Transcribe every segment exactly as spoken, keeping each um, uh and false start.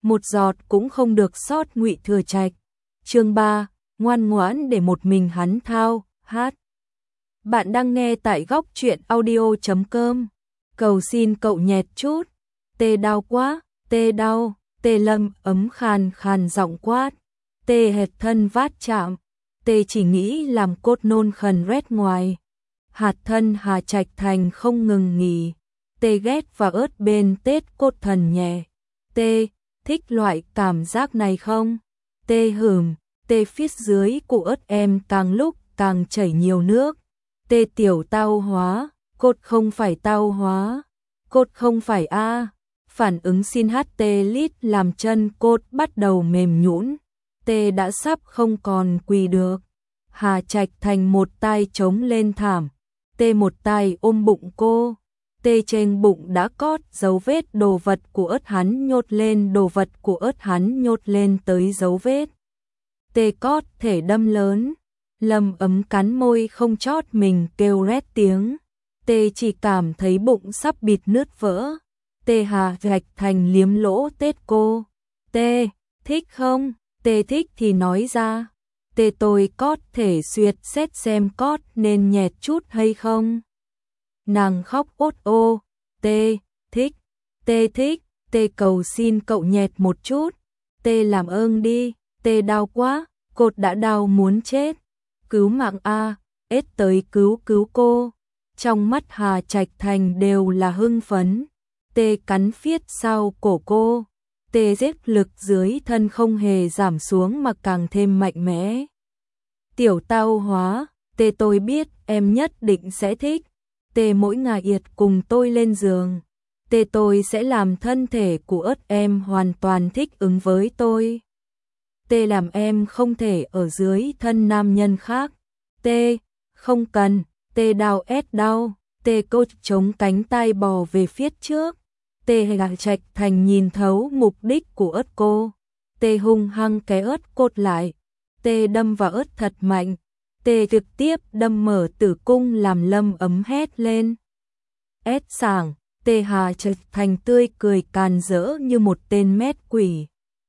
một giọt cũng không được sót. Ngụy Thừa Trạch. Chương ba, ngoan ngoãn để một mình hắn thao, hát. Bạn đang nghe tại góc truyện audio chấm com. Cầu xin cậu nhẹt chút. Tê đau quá, tê đau, tê Lâm Ấm khàn khàn giọng quát. Tê hệt thân vát chạm, tê chỉ nghĩ làm cốt nôn khẩn rét ngoài. Hạt thân Hà Trạch Thành không ngừng nghỉ. Tê ghét và ớt bên tết cốt thần nhẹ. Tê thích loại cảm giác này không? Tê hửm, tê phía dưới của ớt em càng lúc càng chảy nhiều nước. Tê tiểu tao hóa, cốt không phải tao hóa, cốt không phải a. Phản ứng xin hát tê lít làm chân cốt bắt đầu mềm nhũn. Tê đã sắp không còn quỳ được. Hà Trạch Thành một tay chống lên thảm, tê một tay ôm bụng cô. Tê trên bụng đã cót dấu vết đồ vật của ớt hắn nhốt lên, đồ vật của ớt hắn nhốt lên tới dấu vết. Tê cót thể đâm lớn. Lâm Ấm cắn môi không chót mình kêu rét tiếng. Tê chỉ cảm thấy bụng sắp bịt nứt vỡ. Tê Hà Trạch Thành liếm lỗ tết cô. Tê, thích không? Tê thích thì nói ra. Tê tôi cót thể xuyệt xét xem cót nên nhẹt chút hay không? Nàng khóc ốt ô. Tê, thích. Tê thích. Tê cầu xin cậu nhẹt một chút. Tê làm ơn đi. Tê đau quá. Cột đã đau muốn chết. Cứu mạng a, ết tới cứu cứu cô. Trong mắt Hà Trạch Thành đều là hưng phấn. Tê cắn phiết sau cổ cô. Tê giết lực dưới thân không hề giảm xuống mà càng thêm mạnh mẽ. Tiểu tao hóa, tê tôi biết em nhất định sẽ thích. Tê mỗi ngày yệt cùng tôi lên giường. Tê tôi sẽ làm thân thể của ớt em hoàn toàn thích ứng với tôi. Tê làm em không thể ở dưới thân nam nhân khác. Tê, không cần. Tê đau ét đau. Tê cốt chống cánh tay bò về phía trước. Tê Hà Trạch Thành nhìn thấu mục đích của ớt cô. Tê hung hăng cái ớt cốt lại. Tê đâm vào ớt thật mạnh. Tê trực tiếp đâm mở tử cung làm Lâm Ấm hét lên. Ét sảng. Tê Hà Trạch Thành tươi cười càn rỡ như một tên mét quỷ.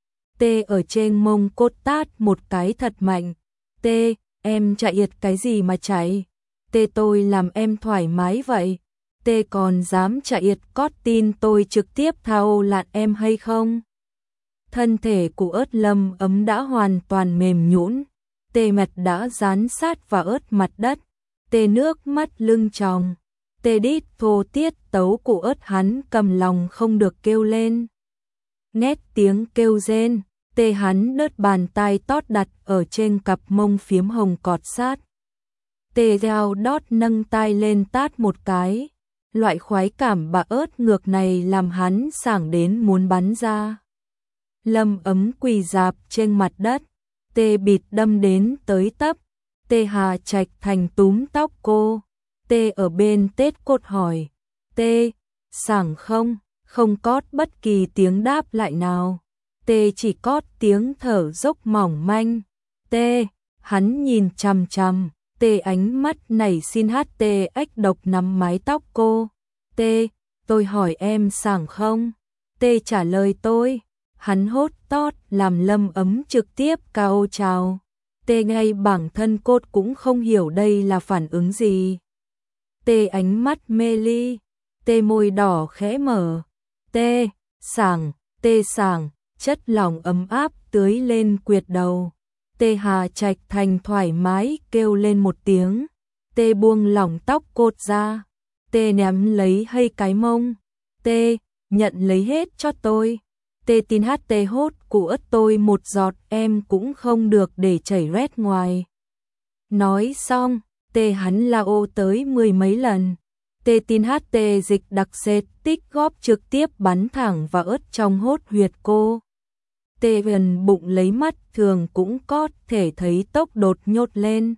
Tê ở trên mông cốt tát một cái thật mạnh. Tê, em chạy yệt cái gì mà chạy? Tê tôi làm em thoải mái vậy. Tê còn dám chạy yệt cót tin tôi trực tiếp thao lạn em hay không? Thân thể của ớt Lâm Ấm đã hoàn toàn mềm nhũn. Tê mặt đã dán sát vào ớt mặt đất. Tê nước mắt lưng tròng. Tê đít thô tiết tấu của ớt hắn cầm lòng không được kêu lên. Nét tiếng kêu rên. Tê hắn đớt bàn tay tót đặt ở trên cặp mông phiếm hồng cọt sát. Tê dao đót nâng tay lên tát một cái. Loại khoái cảm bạ ớt ngược này làm hắn sảng đến muốn bắn ra. Lâm Ấm quỳ dạp trên mặt đất. Tê bịt đâm đến tới tấp. Tê Hà Trạch Thành túm tóc cô. Tê ở bên tết cốt hỏi. Tê, sảng không? Không cót bất kỳ tiếng đáp lại nào. Tê chỉ cót tiếng thở dốc mỏng manh. Tê, hắn nhìn chằm chằm. Tê ánh mắt nảy xin hát. Tê ếch độc nắm mái tóc cô. Tê, tôi hỏi em sảng không? Tê trả lời tôi. Hắn hốt tót làm Lâm Ấm trực tiếp cao trào. Tê ngay bản thân cốt cũng không hiểu đây là phản ứng gì. Tê ánh mắt mê ly. Tê môi đỏ khẽ mở. Tê, sảng, tê sảng, chất lỏng ấm áp tưới lên quyệt đầu. Tê Hà Trạch Thành thoải mái kêu lên một tiếng. Tê buông lỏng tóc cốt ra. Tê ném lấy hay cái mông. Tê, nhận lấy hết cho tôi. Tê tin hát tê hốt của ớt tôi một giọt em cũng không được để chảy rét ngoài. Nói xong, tê hắn la ô tới mười mấy lần. Tê tin hát tê dịch đặc sệt tích góp trực tiếp bắn thẳng vào ớt trong hốt huyệt cô. Tê gần bụng lấy mắt thường cũng có thể thấy tốc đột nhốt lên.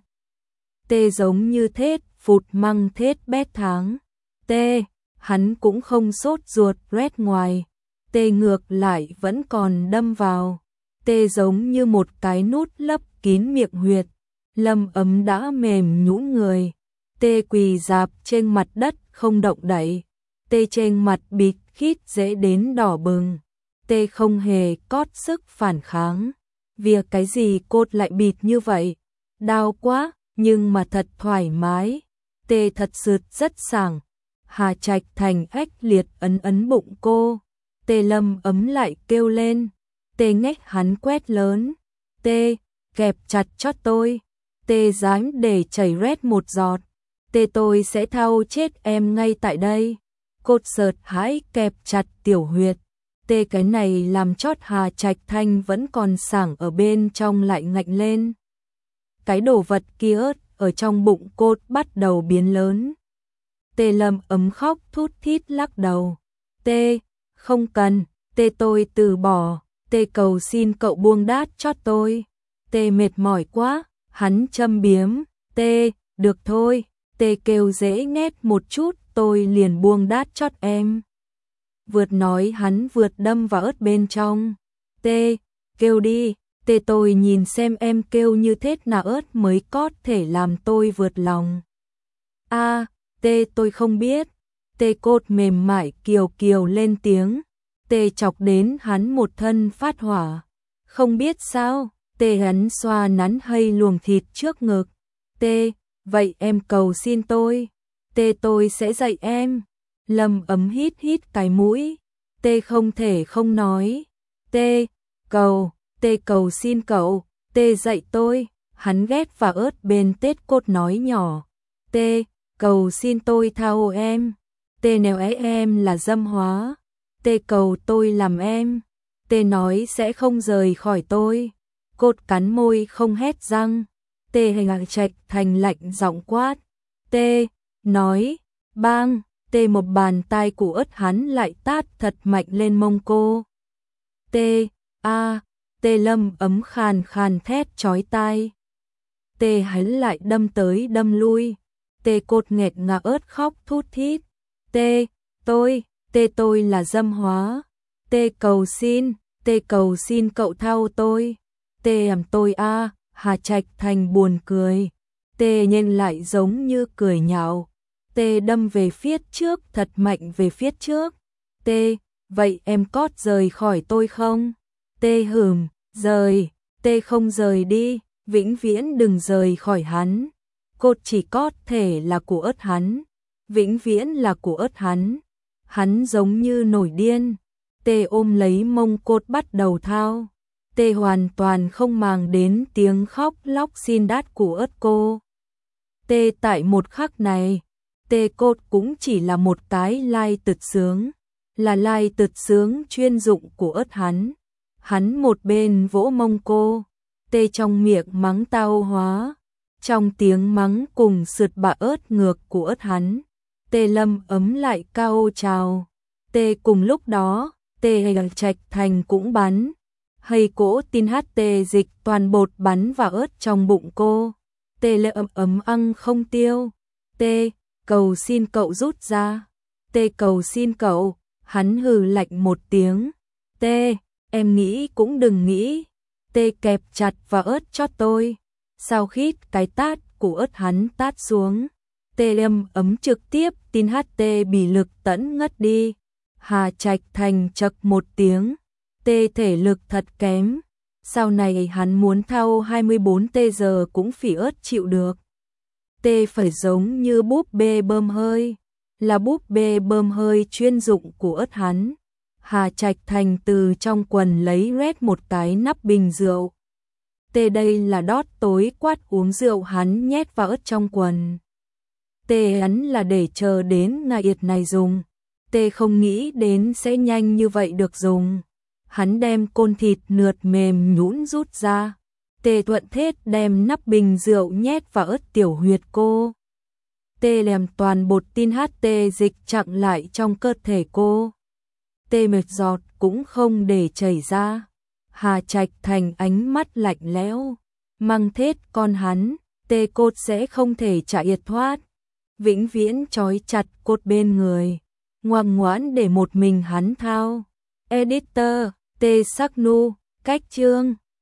Tê giống như thết phụt măng thết bét tháng. Tê, hắn cũng không sốt ruột rét ngoài. Tê ngược lại vẫn còn đâm vào. Tê giống như một cái nút lấp kín miệng huyệt. Lâm Ấm đã mềm nhũn người. Tê quỳ dạp trên mặt đất không động đậy. Tê trên mặt bịt khít dễ đến đỏ bừng. Tê không hề cót sức phản kháng. Việc cái gì cốt lại bịt như vậy? Đau quá, nhưng mà thật thoải mái. Tê thật sự rất sảng. Hà Trạch Thành ếch liệt ấn ấn bụng cô. Tê Lâm ấm lại kêu lên. Tê ngách hắn quét lớn. Tê, kẹp chặt chót tôi. Tê dám để chảy rét một giọt. Tê tôi sẽ thao chết em ngay tại đây. Cốt sợt hãi kẹp chặt tiểu huyệt. Tê cái này làm chót Hà Trạch Thanh vẫn còn sảng ở bên trong lại ngạnh lên. Cái đồ vật kia ở trong bụng cốt bắt đầu biến lớn. Tê Lâm ấm khóc thút thít lắc đầu. Tê, không cần, Tê tôi từ bỏ, Tê cầu xin cậu buông đát chót tôi. Tê mệt mỏi quá, hắn châm biếm. Tê, được thôi, Tê kêu dễ nghét một chút tôi liền buông đát chót em. Vượt nói hắn vượt đâm vào ớt bên trong. Tê, kêu đi, Tê tôi nhìn xem em kêu như thế nào ớt mới có thể làm tôi vượt lòng. A, Tê tôi không biết. Tê cốt mềm mại kiều kiều lên tiếng. Tê chọc đến hắn một thân phát hỏa. Không biết sao, Tê hắn xoa nắn hay luồng thịt trước ngực. Tê, vậy em cầu xin tôi. Tê tôi sẽ dạy em. Lâm ấm hít hít cái mũi. Tê không thể không nói. Tê, cầu, Tê cầu xin cậu, Tê dạy tôi. Hắn ghét và ớt bên tết cốt nói nhỏ. Tê, cầu xin tôi thao em. Tê nếu ấy em là dâm hóa. Tê cầu tôi làm em. Tê nói sẽ không rời khỏi tôi. Cốt cắn môi không hét răng. Tê Hà Trạch Thành lạnh giọng quát. Tê, nói, bang. Tê một bàn tay của ớt hắn lại tát thật mạnh lên mông cô. Tê, a, Tê Lâm ấm khàn khàn thét chói tai. Tê hắn lại đâm tới đâm lui. Tê cốt nghẹt ngào ớt khóc thút thít. Tê, tôi, Tê tôi là dâm hóa. Tê cầu xin, Tê cầu xin cậu thao tôi. Tê làm tôi a, Hà Trạch Thành buồn cười. Tê nhìn lại giống như cười nhạo. Tê đâm về phía trước thật mạnh về phía trước. Tê, vậy em cót rời khỏi tôi không? Tê hừm, rời, Tê không rời đi, vĩnh viễn đừng rời khỏi hắn. Cốt chỉ có thể là của ớt hắn, vĩnh viễn là của ớt hắn. Hắn giống như nổi điên. Tê ôm lấy mông cốt bắt đầu thao. Tê hoàn toàn không màng đến tiếng khóc lóc xin đát của ớt cô. Tê tại một khắc này, Tê cốt cũng chỉ là một cái lai tật sướng, là lai tật sướng chuyên dụng của ớt hắn. Hắn một bên vỗ mông cô, Tê trong miệng mắng tao hóa, trong tiếng mắng cùng sượt bạ ớt ngược của ớt hắn. Tê Lâm ấm lại cao trào. Tê cùng lúc đó, Tê Hà Trạch Thành cũng bắn. Hay cỗ tin hát tê dịch toàn bột bắn vào ớt trong bụng cô. Tê lệ ấm ấm ăn không tiêu. Tê, cầu xin cậu rút ra. Tê cầu xin cậu. Hắn hừ lạnh một tiếng. Tê, em nghĩ cũng đừng nghĩ. Tê kẹp chặt vào ớt cho tôi. Sau khít cái tát của ớt hắn tát xuống. Tê Lâm ấm trực tiếp tin hát tê bị lực tẫn ngất đi. Hà Trạch Thành chật một tiếng. Tê thể lực thật kém. Sau này hắn muốn thao hai mươi bốn tê giờ cũng phỉ ớt chịu được. Tê phải giống như búp bê bơm hơi. Là búp bê bơm hơi chuyên dụng của ớt hắn. Hà Trạch Thành từ trong quần lấy rét một cái nắp bình rượu. Tê đây là đót tối quát uống rượu hắn nhét vào ớt trong quần. Tê hắn là để chờ đến ngày yệt này dùng. Tê không nghĩ đến sẽ nhanh như vậy được dùng. Hắn đem côn thịt nượt mềm nhũn rút ra. Tê thuận thết đem nắp bình rượu nhét vào ớt tiểu huyệt cô. Tê làm toàn bột tin hát tê dịch chặn lại trong cơ thể cô. Tê mệt giọt cũng không để chảy ra. Hà Trạch Thành ánh mắt lạnh lẽo. Mang thết con hắn, Tê cốt sẽ không thể chạy thoát. Vĩnh viễn trói chặt cốt bên người. Ngoan ngoãn để một mình hắn thao. Editor, Tê Sắc Nu, cách chương.